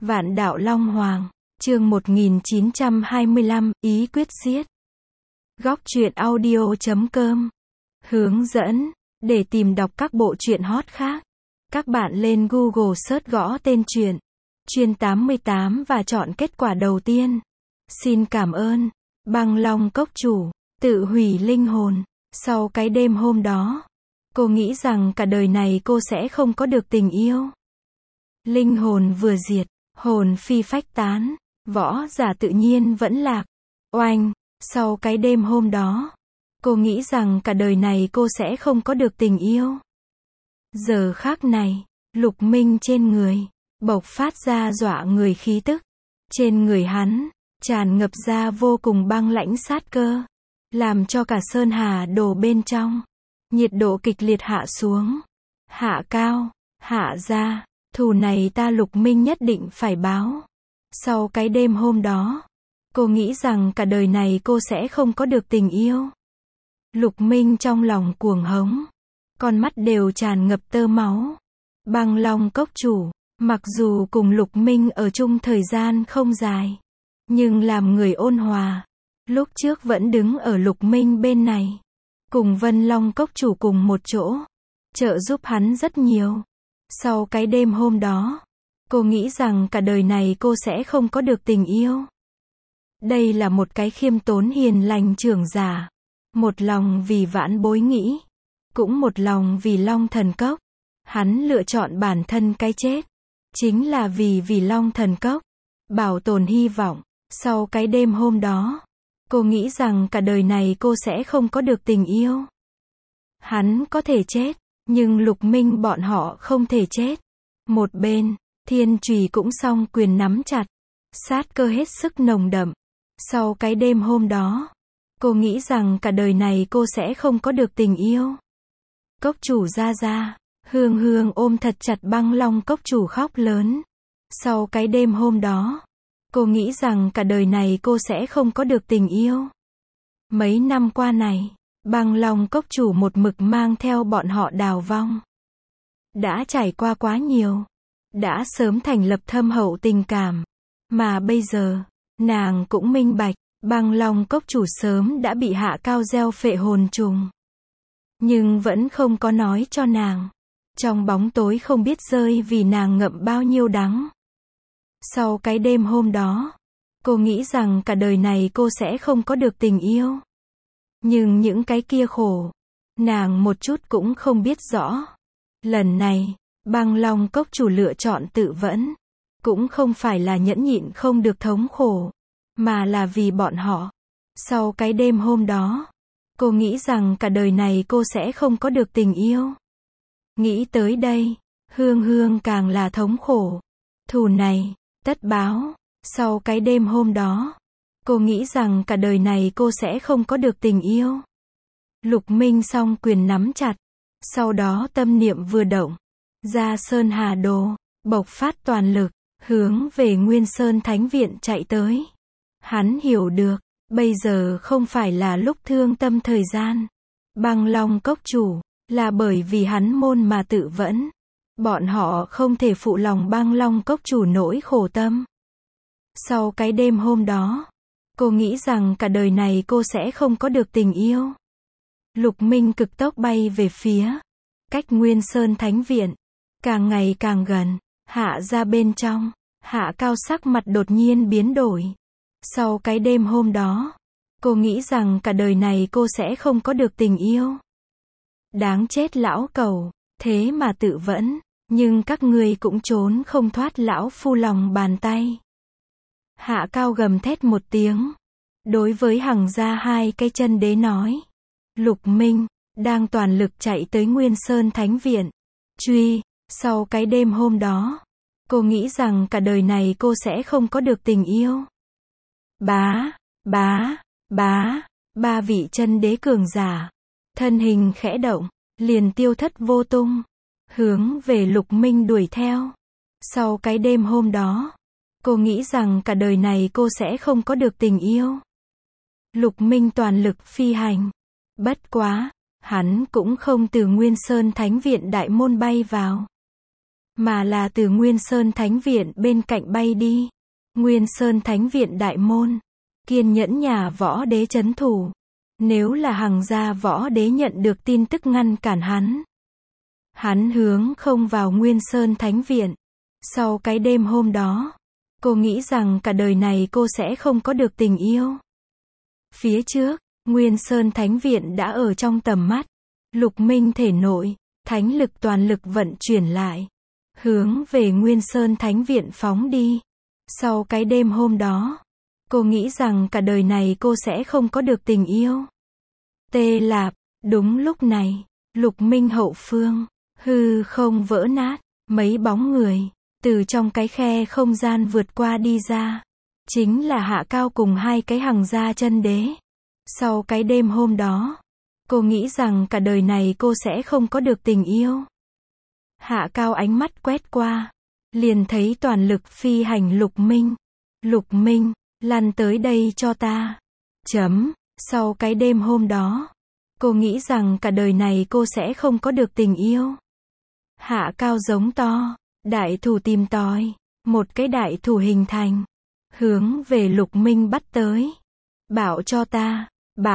Vạn đạo Long Hoàng, chương 1925, ý quyết giết. Góc truyện audio.com hướng dẫn, để tìm đọc các bộ truyện hot khác. Các bạn lên Google search gõ tên truyện Chuyên 88 và chọn kết quả đầu tiên. Xin cảm ơn. Băng Long Cốc Chủ, tự hủy linh hồn. Sau cái đêm hôm đó, cô nghĩ rằng cả đời này cô sẽ không có được tình yêu. Linh hồn vừa diệt, hồn phi phách tán, võ giả tự nhiên vẫn lạc. Oanh, sau cái đêm hôm đó, cô nghĩ rằng cả đời này cô sẽ không có được tình yêu. Giờ khắc này, Lục Minh trên người bộc phát ra dọa người khí tức. Trên người hắn tràn ngập ra vô cùng băng lãnh sát cơ, làm cho cả sơn hà đồ bên trong nhiệt độ kịch liệt hạ xuống. Hạ Cao, hạ gia, thù này ta Lục Minh nhất định phải báo. Sau cái đêm hôm đó, cô nghĩ rằng cả đời này cô sẽ không có được tình yêu. Lục Minh trong lòng cuồng hống, con mắt đều tràn ngập tơ máu. Băng Long Cốc Chủ, mặc dù cùng Lục Minh ở chung thời gian không dài, nhưng làm người ôn hòa, lúc trước vẫn đứng ở Lục Minh bên này, cùng Vân Long Cốc Chủ cùng một chỗ, trợ giúp hắn rất nhiều. Sau cái đêm hôm đó, cô nghĩ rằng cả đời này cô sẽ không có được tình yêu. Đây là một cái khiêm tốn hiền lành trưởng giả, một lòng vì vãn bối nghĩ, cũng một lòng vì Long Thần Cốc. Hắn lựa chọn bản thân cái chết, chính là vì Long Thần Cốc, bảo tồn hy vọng. Sau cái đêm hôm đó, cô nghĩ rằng cả đời này cô sẽ không có được tình yêu. Hắn có thể chết, nhưng Lục Minh bọn họ không thể chết. Một bên, Thiên Chùy cũng song quyền nắm chặt, sát cơ hết sức nồng đậm. Sau cái đêm hôm đó, cô nghĩ rằng cả đời này cô sẽ không có được tình yêu. Cốc Chủ ra ra, Hương Hương ôm thật chặt Băng Long Cốc Chủ khóc lớn. Sau cái đêm hôm đó, cô nghĩ rằng cả đời này cô sẽ không có được tình yêu. Mấy năm qua này, Băng Long Cốc Chủ một mực mang theo bọn họ đào vong. Đã trải qua quá nhiều, đã sớm thành lập thâm hậu tình cảm. Mà bây giờ, nàng cũng minh bạch, Băng Long Cốc Chủ sớm đã bị Hạ Cao gieo phệ hồn trùng. Nhưng vẫn không có nói cho nàng. Trong bóng tối không biết rơi vì nàng ngậm bao nhiêu đắng. Sau cái đêm hôm đó, cô nghĩ rằng cả đời này cô sẽ không có được tình yêu. Nhưng những cái kia khổ, nàng một chút cũng không biết rõ. Lần này, Băng Long Cốc Chủ lựa chọn tự vẫn, cũng không phải là nhẫn nhịn không được thống khổ, mà là vì bọn họ. Sau cái đêm hôm đó, cô nghĩ rằng cả đời này cô sẽ không có được tình yêu. Nghĩ tới đây, Hương Hương càng là thống khổ. Thù này, tất báo. Sau cái đêm hôm đó, cô nghĩ rằng cả đời này cô sẽ không có được tình yêu. Lục Minh song quyền nắm chặt, sau đó tâm niệm vừa động, ra Sơn Hà Đồ, bộc phát toàn lực, hướng về Nguyên Sơn Thánh Viện chạy tới. Hắn hiểu được, bây giờ không phải là lúc thương tâm thời gian. Băng Long Cốc Chủ, là bởi vì hắn môn mà tự vẫn. Bọn họ không thể phụ lòng Băng Long Cốc Chủ nỗi khổ tâm. Sau cái đêm hôm đó, cô nghĩ rằng cả đời này cô sẽ không có được tình yêu. Lục Minh cực tốc bay về phía cách Nguyên Sơn Thánh Viện, càng ngày càng gần. Hạ ra bên trong, Hạ Cao sắc mặt đột nhiên biến đổi. Sau cái đêm hôm đó, cô nghĩ rằng cả đời này cô sẽ không có được tình yêu. Đáng chết lão cẩu, thế mà tự vẫn, nhưng các ngươi cũng trốn không thoát lão phu lòng bàn tay. Hạ Cao gầm thét một tiếng, đối với Hằng gia hai cái chân đế nói. Lục Minh đang toàn lực chạy tới Nguyên Sơn Thánh Viện, truy. Sau cái đêm hôm đó, cô nghĩ rằng cả đời này cô sẽ không có được tình yêu. Ba vị chân đế cường giả, thân hình khẽ động, liền tiêu thất vô tung, hướng về Lục Minh đuổi theo. Sau cái đêm hôm đó, cô nghĩ rằng cả đời này cô sẽ không có được tình yêu. Lục Minh toàn lực phi hành. Bất quá, hắn cũng không từ Nguyên Sơn Thánh Viện đại môn bay vào. mà là từ Nguyên Sơn Thánh Viện bên cạnh bay đi. Nguyên Sơn Thánh Viện đại môn, kiên nhẫn nhà võ đế trấn thủ. Nếu là Hằng gia võ đế nhận được tin tức ngăn cản hắn hướng không vào Nguyên Sơn Thánh Viện. Sau cái đêm hôm đó, cô nghĩ rằng cả đời này cô sẽ không có được tình yêu. Phía trước, Nguyên Sơn Thánh Viện đã ở trong tầm mắt. Lục Minh thể nội, thánh lực toàn lực vận chuyển lại, hướng về Nguyên Sơn Thánh Viện phóng đi. Sau cái đêm hôm đó, cô nghĩ rằng cả đời này cô sẽ không có được tình yêu. Tê Lạp, đúng lúc này, Lục Minh hậu phương, hư không vỡ nát, mấy bóng người, từ trong cái khe không gian vượt qua đi ra. Chính là Hạ Cao cùng hai cái Hằng gia chân đế. Sau cái đêm hôm đó, cô nghĩ rằng cả đời này cô sẽ không có được tình yêu. Hạ Cao ánh mắt quét qua, liền thấy toàn lực phi hành Lục Minh. Lục Minh, lăn tới đây cho ta. Sau cái đêm hôm đó, cô nghĩ rằng cả đời này cô sẽ không có được tình yêu. Hạ Cao giống to, đại thủ tìm tòi, một cái đại thủ hình thành, hướng về Lục Minh bắt tới. Bảo cho ta,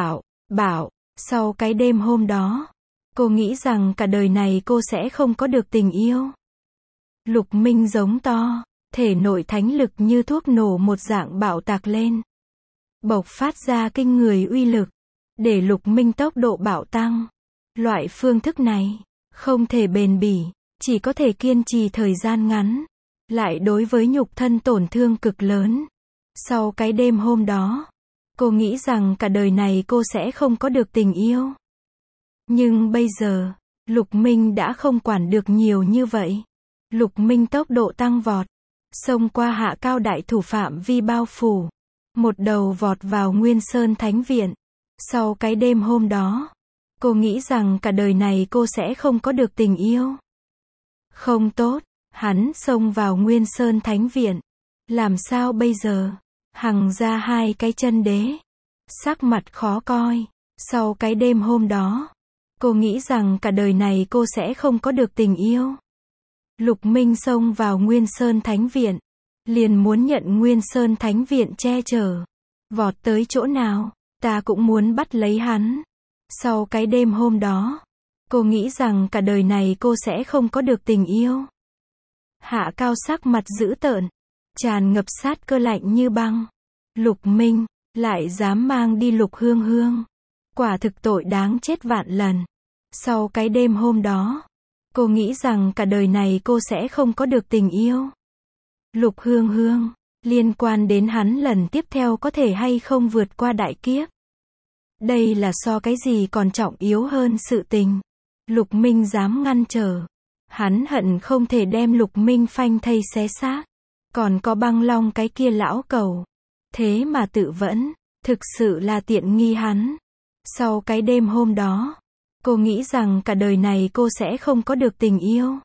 bảo. Sau cái đêm hôm đó, cô nghĩ rằng cả đời này cô sẽ không có được tình yêu. Lục Minh giống to, thể nội thánh lực như thuốc nổ một dạng bạo tạc lên, bộc phát ra kinh người uy lực, để Lục Minh tốc độ bạo tăng. Loại phương thức này không thể bền bỉ, chỉ có thể kiên trì thời gian ngắn, lại đối với nhục thân tổn thương cực lớn. Sau cái đêm hôm đó, cô nghĩ rằng cả đời này cô sẽ không có được tình yêu. Nhưng bây giờ, Lục Minh đã không quản được nhiều như vậy. Lục Minh tốc độ tăng vọt, xông qua Hạ Cao đại thủ phạm vi bao phủ, một đầu vọt vào Nguyên Sơn Thánh Viện. Sau cái đêm hôm đó, cô nghĩ rằng cả đời này cô sẽ không có được tình yêu. Không tốt, hắn xông vào Nguyên Sơn Thánh Viện. Làm sao bây giờ? Hằng gia hai cái chân đế, sắc mặt khó coi. Sau cái đêm hôm đó, cô nghĩ rằng cả đời này cô sẽ không có được tình yêu. Lục Minh xông vào Nguyên Sơn Thánh Viện, liền muốn nhận Nguyên Sơn Thánh Viện che chở. Vọt tới chỗ nào, ta cũng muốn bắt lấy hắn. Sau cái đêm hôm đó, cô nghĩ rằng cả đời này cô sẽ không có được tình yêu. Hạ Cao sắc mặt dữ tợn, tràn ngập sát cơ lạnh như băng. Lục Minh, lại dám mang đi Lục Hương Hương. Quả thực tội đáng chết vạn lần. Sau cái đêm hôm đó, cô nghĩ rằng cả đời này cô sẽ không có được tình yêu. Lục Hương Hương, liên quan đến hắn lần tiếp theo có thể hay không vượt qua đại kiếp. Đây là so cái gì còn trọng yếu hơn sự tình. Lục Minh dám ngăn trở. Hắn hận không thể đem Lục Minh phanh thây xé xác. Còn có Băng Long cái kia lão cẩu. Thế mà tự vẫn, thực sự là tiện nghi hắn. Sau cái đêm hôm đó, cô nghĩ rằng cả đời này cô sẽ không có được tình yêu.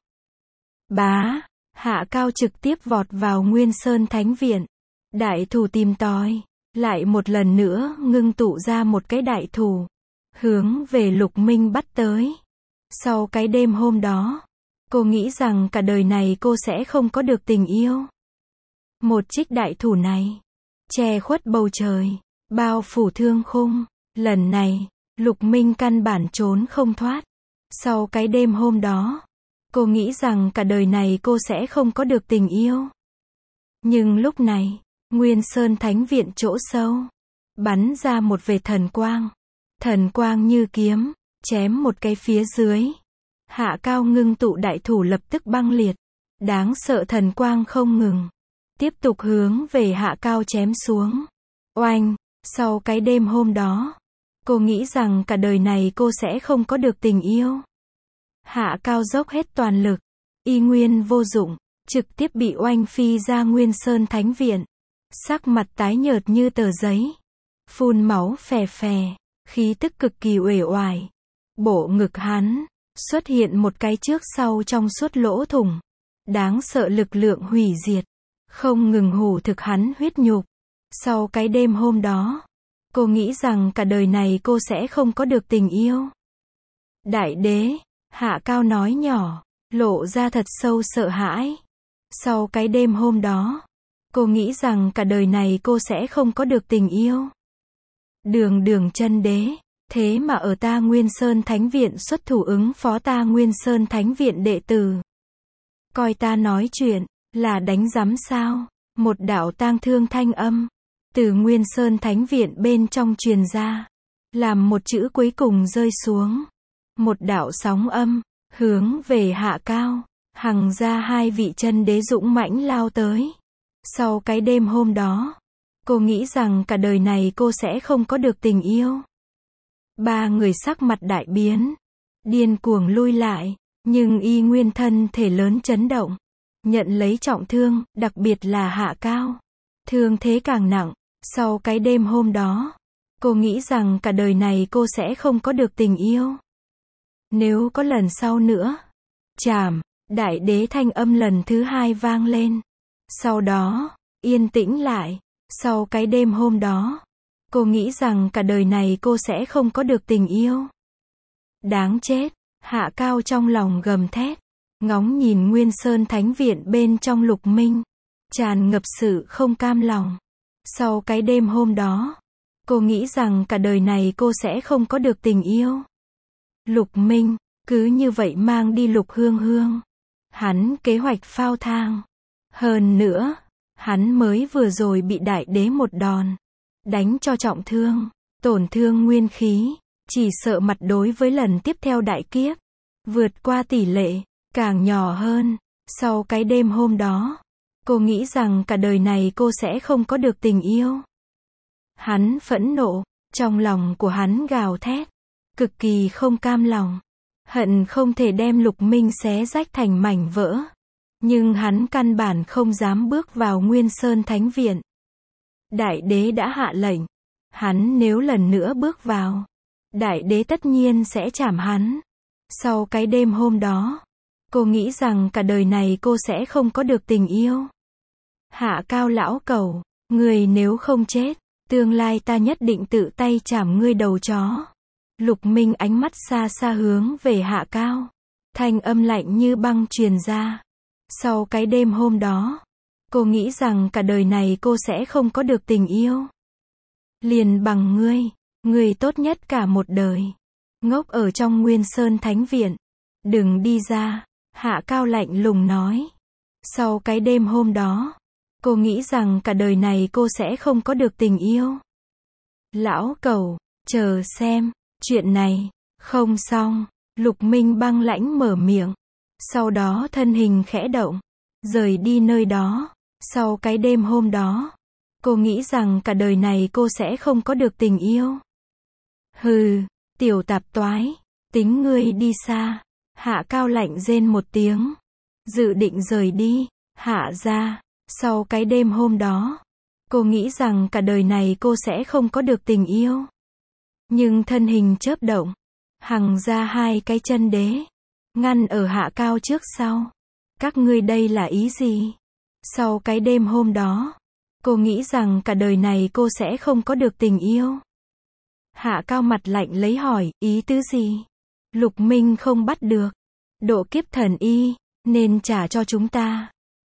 Bá, Hạ Cao trực tiếp vọt vào Nguyên Sơn Thánh Viện. Đại thủ tìm tòi, lại một lần nữa ngưng tụ ra một cái đại thủ, hướng về Lục Minh bắt tới. Sau cái đêm hôm đó, cô nghĩ rằng cả đời này cô sẽ không có được tình yêu. Một trích đại thủ này, che khuất bầu trời, bao phủ thương khung. Lần này, Lục Minh căn bản trốn không thoát. Sau cái đêm hôm đó, cô nghĩ rằng cả đời này cô sẽ không có được tình yêu. Nhưng lúc này, Nguyên Sơn Thánh Viện chỗ sâu, bắn ra một vệt thần quang. Thần quang như kiếm, chém một cái phía dưới. Hạ Cao ngưng tụ đại thủ lập tức băng liệt. Đáng sợ thần quang không ngừng, tiếp tục hướng về Hạ Cao chém xuống. Oanh, sau cái đêm hôm đó, cô nghĩ rằng cả đời này cô sẽ không có được tình yêu. Hạ Cao dốc hết toàn lực, y nguyên vô dụng, trực tiếp bị oanh phi ra Nguyên Sơn Thánh Viện. Sắc mặt tái nhợt như tờ giấy, phun máu phè phè, khí tức cực kỳ uể oải. Bộ ngực hắn xuất hiện một cái trước sau trong suốt lỗ thủng. Đáng sợ lực lượng hủy diệt, không ngừng hủ thực hắn huyết nhục. Sau cái đêm hôm đó, cô nghĩ rằng cả đời này cô sẽ không có được tình yêu. Đại đế, Hạ Cao nói nhỏ. lộ ra thật sâu sợ hãi. Sau cái đêm hôm đó, cô nghĩ rằng cả đời này cô sẽ không có được tình yêu. Đường Đường Chân Đế, thế mà ở Ta Nguyên Sơn Thánh Viện xuất thủ ứng phó Ta Nguyên Sơn Thánh Viện đệ tử. Coi ta nói chuyện, là đánh rắm sao? Một đạo tang thương thanh âm, từ Nguyên Sơn Thánh Viện bên trong truyền ra, làm một chữ cuối cùng rơi xuống. Một đạo sóng âm, hướng về Hạ Cao, Hằng gia hai vị chân đế dũng mãnh lao tới. Sau cái đêm hôm đó, cô nghĩ rằng cả đời này cô sẽ không có được tình yêu. Ba người sắc mặt đại biến, điên cuồng lui lại, nhưng y nguyên thân thể lớn chấn động, nhận lấy trọng thương, đặc biệt là Hạ Cao. Thương thế càng nặng, sau cái đêm hôm đó, cô nghĩ rằng cả đời này cô sẽ không có được tình yêu. Nếu có lần sau nữa, chảm, đại đế thanh âm lần thứ hai vang lên. Sau đó, yên tĩnh lại, sau cái đêm hôm đó, cô nghĩ rằng cả đời này cô sẽ không có được tình yêu. Đáng chết, Hạ Cao trong lòng gầm thét, ngóng nhìn Nguyên Sơn Thánh Viện bên trong Lục Minh, tràn ngập sự không cam lòng. Sau cái đêm hôm đó, cô nghĩ rằng cả đời này cô sẽ không có được tình yêu. Lục Minh, cứ như vậy mang đi Lục Hương Hương. Hắn kế hoạch phao thang. Hơn nữa, hắn mới vừa rồi bị đại đế một đòn, đánh cho trọng thương, tổn thương nguyên khí, chỉ sợ mặt đối với lần tiếp theo đại kiếp, vượt qua tỷ lệ, càng nhỏ hơn. Sau cái đêm hôm đó, cô nghĩ rằng cả đời này cô sẽ không có được tình yêu. Hắn phẫn nộ, trong lòng của hắn gào thét, cực kỳ không cam lòng, hận không thể đem Lục Minh xé rách thành mảnh vỡ. Nhưng hắn căn bản không dám bước vào Nguyên Sơn Thánh Viện. Đại đế đã hạ lệnh, hắn nếu lần nữa bước vào, đại đế tất nhiên sẽ chảm hắn. Sau cái đêm hôm đó, cô nghĩ rằng cả đời này cô sẽ không có được tình yêu. Hạ Cao lão cẩu, ngươi nếu không chết, tương lai ta nhất định tự tay chảm ngươi đầu chó. Lục Minh ánh mắt xa xa hướng về Hạ Cao, thanh âm lạnh như băng truyền ra. Sau cái đêm hôm đó, cô nghĩ rằng cả đời này cô sẽ không có được tình yêu. Liền bằng ngươi tốt nhất cả một đời, ngốc ở trong Nguyên Sơn Thánh Viện, đừng đi ra, Hạ Cao lạnh lùng nói. Sau cái đêm hôm đó, cô nghĩ rằng cả đời này cô sẽ không có được tình yêu. Lão cẩu, chờ xem, chuyện này, không xong, Lục Minh băng lãnh mở miệng. Sau đó thân hình khẽ động, rời đi nơi đó. Sau cái đêm hôm đó, cô nghĩ rằng cả đời này cô sẽ không có được tình yêu. Hừ, tiểu tạp toái, tính ngươi đi xa. Hạ Cao lạnh rên một tiếng, dự định rời đi. Hạ gia, sau cái đêm hôm đó, cô nghĩ rằng cả đời này cô sẽ không có được tình yêu. Nhưng thân hình chớp động, Hằng gia hai cái chân đế ngăn ở Hạ Cao trước sau. Các ngươi đây là ý gì? Sau cái đêm hôm đó, cô nghĩ rằng cả đời này cô sẽ không có được tình yêu. Hạ Cao mặt lạnh lấy hỏi, ý tứ gì? Lục Minh không bắt được. Độ kiếp thần y, nên trả cho chúng ta.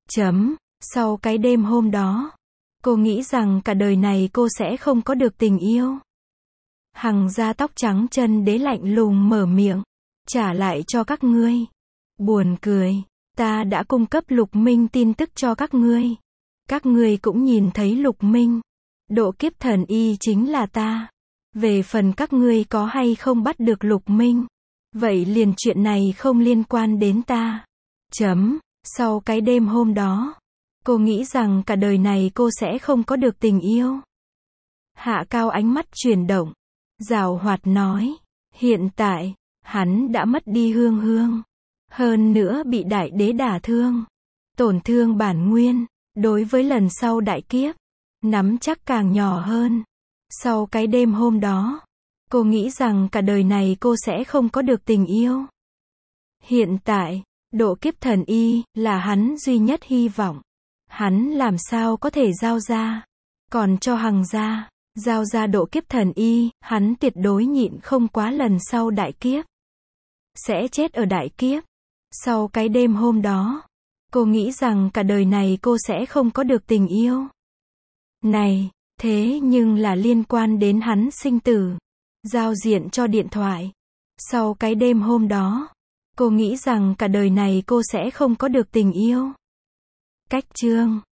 Sau cái đêm hôm đó, cô nghĩ rằng cả đời này cô sẽ không có được tình yêu. Hằng gia tóc trắng chân đế lạnh lùng mở miệng. Trả lại cho các ngươi. Buồn cười, ta đã cung cấp Lục Minh tin tức cho các ngươi. Các ngươi cũng nhìn thấy Lục Minh. Độ kiếp thần y chính là ta. Về phần các ngươi có hay không bắt được Lục Minh, vậy liền chuyện này không liên quan đến ta. Sau cái đêm hôm đó, cô nghĩ rằng cả đời này cô sẽ không có được tình yêu. Hạ Cao ánh mắt chuyển động, giảo hoạt nói, hiện tại, hắn đã mất đi Hương Hương, hơn nữa bị đại đế đả thương, tổn thương bản nguyên, đối với lần sau đại kiếp, nắm chắc càng nhỏ hơn. Sau cái đêm hôm đó, cô nghĩ rằng cả đời này cô sẽ không có được tình yêu. Hiện tại, độ kiếp thần y là hắn duy nhất hy vọng. Hắn làm sao có thể giao ra, còn cho Hằng gia giao ra độ kiếp thần y, hắn tuyệt đối nhịn không quá lần sau đại kiếp. Sẽ chết ở đại kiếp. Sau cái đêm hôm đó, cô nghĩ rằng cả đời này cô sẽ không có được tình yêu. Này, thế nhưng là liên quan đến hắn sinh tử. Giao diện cho điện thoại. Sau cái đêm hôm đó, cô nghĩ rằng cả đời này cô sẽ không có được tình yêu. Cách chương